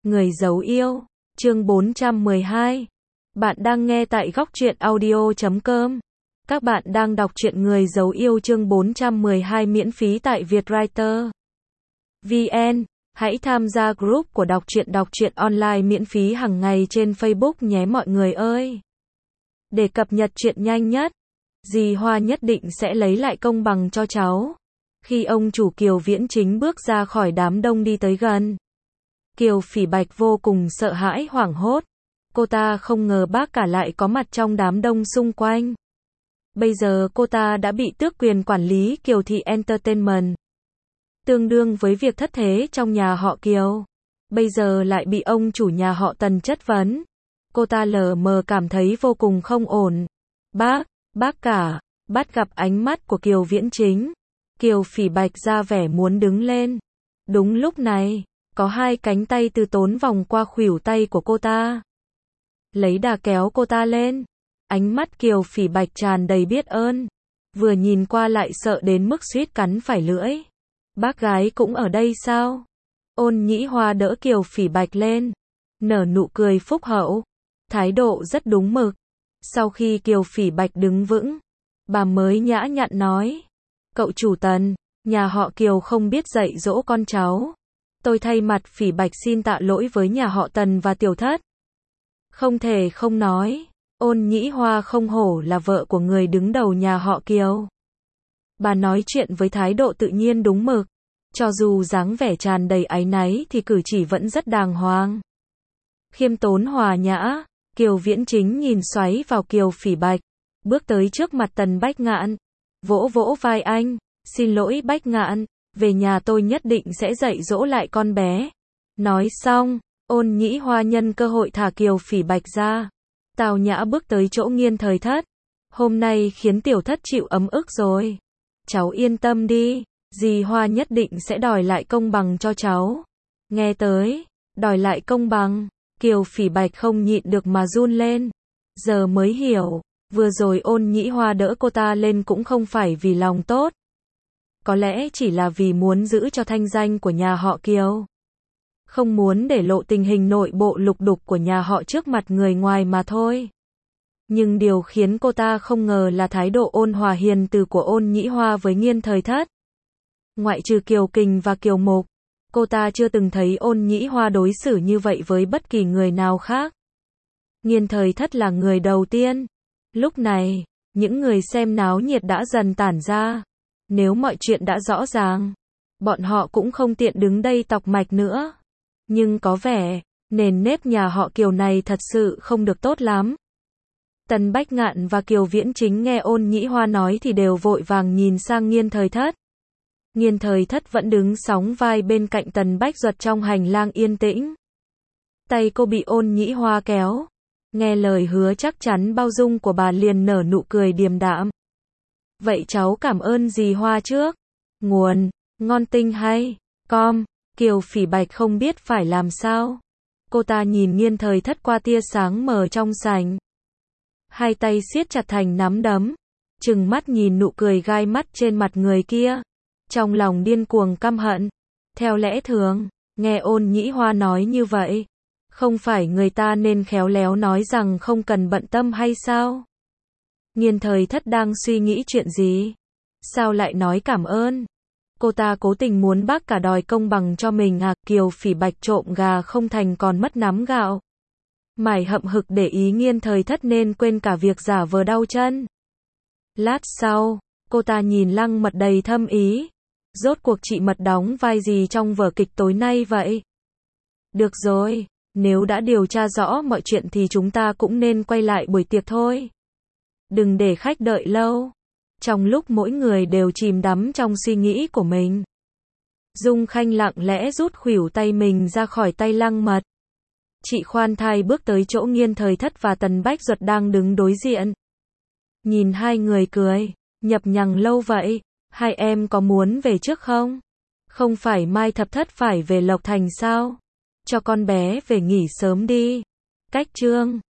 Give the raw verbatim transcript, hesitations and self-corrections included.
Người giấu yêu, chương bốn trăm mười hai. Bạn đang nghe tại góc truyện audio chấm com. Các bạn đang đọc truyện Người giấu yêu chương bốn trăm mười hai miễn phí tại Vietwriter vê en. Hãy tham gia group của đọc truyện đọc truyện online miễn phí hàng ngày trên Facebook nhé mọi người ơi. Để cập nhật truyện nhanh nhất, dì Hoa nhất định sẽ lấy lại công bằng cho cháu. Khi ông chủ Kiều Viễn Chính bước ra khỏi đám đông đi tới gần, Kiều Phỉ Bạch vô cùng sợ hãi hoảng hốt. Cô ta không ngờ bác cả lại có mặt trong đám đông xung quanh. Bây giờ cô ta đã bị tước quyền quản lý Kiều Thị Entertainment, tương đương với việc thất thế trong nhà họ Kiều. Bây giờ lại bị ông chủ nhà họ Tần chất vấn. Cô ta lờ mờ cảm thấy vô cùng không ổn. Bác, bác cả, bắt gặp ánh mắt của Kiều Viễn Chính, Kiều Phỉ Bạch ra vẻ muốn đứng lên. Đúng lúc này, có hai cánh tay từ tốn vòng qua khuỷu tay của cô ta, lấy đà kéo cô ta lên. Ánh mắt Kiều Phỉ Bạch tràn đầy biết ơn, vừa nhìn qua lại sợ đến mức suýt cắn phải lưỡi. Bác gái cũng ở đây sao? Ôn Nhĩ Hoa đỡ Kiều Phỉ Bạch lên, nở nụ cười phúc hậu, thái độ rất đúng mực. Sau khi Kiều Phỉ Bạch đứng vững, bà mới nhã nhặn nói: Cậu chủ Tần, nhà họ Kiều không biết dạy dỗ con cháu. Tôi thay mặt Phỉ Bạch xin tạ lỗi với nhà họ Tần và tiểu thất. Không thể không nói, Ôn Nhĩ Hoa không hổ là vợ của người đứng đầu nhà họ Kiều. Bà nói chuyện với thái độ tự nhiên đúng mực, cho dù dáng vẻ tràn đầy áy náy thì cử chỉ vẫn rất đàng hoàng, khiêm tốn hòa nhã. Kiều Viễn Chính nhìn xoáy vào Kiều Phỉ Bạch, bước tới trước mặt Tần Bách Ngạn, vỗ vỗ vai anh: Xin lỗi Bách Ngạn, về nhà tôi nhất định sẽ dạy dỗ lại con bé. Nói xong, Ôn Nhĩ Hoa nhân cơ hội thả Kiều Phỉ Bạch ra, tào nhã bước tới chỗ Nghiên Thời Thất. Hôm nay khiến tiểu thất chịu ấm ức rồi. Cháu yên tâm đi, dì Hoa nhất định sẽ đòi lại công bằng cho cháu. Nghe tới, đòi lại công bằng, Kiều Phỉ Bạch không nhịn được mà run lên. Giờ mới hiểu, vừa rồi Ôn Nhĩ Hoa đỡ cô ta lên cũng không phải vì lòng tốt. Có lẽ chỉ là vì muốn giữ cho thanh danh của nhà họ Kiều, không muốn để lộ tình hình nội bộ lục đục của nhà họ trước mặt người ngoài mà thôi. Nhưng điều khiến cô ta không ngờ là thái độ ôn hòa hiền từ của Ôn Nhĩ Hoa với Nghiên Thời Thất. Ngoại trừ Kiều Kình và Kiều Mục, cô ta chưa từng thấy Ôn Nhĩ Hoa đối xử như vậy với bất kỳ người nào khác. Nghiên Thời Thất là người đầu tiên. Lúc này, những người xem náo nhiệt đã dần tản ra. Nếu mọi chuyện đã rõ ràng, bọn họ cũng không tiện đứng đây tọc mạch nữa. Nhưng có vẻ, nền nếp nhà họ Kiều này thật sự không được tốt lắm. Tần Bách Ngạn và Kiều Viễn Chính nghe Ôn Nhĩ Hoa nói thì đều vội vàng nhìn sang Nghiên Thời Thất. Nghiên Thời Thất vẫn đứng sóng vai bên cạnh Tần Bách Duật trong hành lang yên tĩnh. Tay cô bị Ôn Nhĩ Hoa kéo. Nghe lời hứa chắc chắn bao dung của bà liền nở nụ cười điềm đạm. Vậy cháu cảm ơn dì Hoa trước. Nguồn, ngon tinh hay, com. Kiều Phỉ Bạch không biết phải làm sao. Cô ta nhìn Nghiên Thời Thất qua tia sáng mờ trong sành, hai tay siết chặt thành nắm đấm, trừng mắt nhìn nụ cười gai mắt trên mặt người kia, trong lòng điên cuồng căm hận. Theo lẽ thường, nghe Ôn Nhĩ Hoa nói như vậy, không phải người ta nên khéo léo nói rằng không cần bận tâm hay sao? Nghiên Thời Thất đang suy nghĩ chuyện gì? Sao lại nói cảm ơn? Cô ta cố tình muốn bác cả đòi công bằng cho mình à? Kiều Phỉ Bạch trộm gà không thành còn mất nắm gạo. Mải hậm hực để ý Nghiên Thời Thất nên quên cả việc giả vờ đau chân. Lát sau, cô ta nhìn Lăng Mật đầy thâm ý. Rốt cuộc chị Mật đóng vai gì trong vở kịch tối nay vậy? Được rồi, nếu đã điều tra rõ mọi chuyện thì chúng ta cũng nên quay lại buổi tiệc thôi. Đừng để khách đợi lâu. Trong lúc mỗi người đều chìm đắm trong suy nghĩ của mình, Dung Khanh lặng lẽ rút khuỷu tay mình ra khỏi tay Lăng Mật. Chị khoan thai bước tới chỗ Nghiên Thời Thất và Tần Bách Duật đang đứng đối diện. Nhìn hai người cười, nhập nhằng lâu vậy, hai em có muốn về trước không? Không phải mai Thập Thất phải về Lộc Thành sao? Cho con bé về nghỉ sớm đi. Cách chương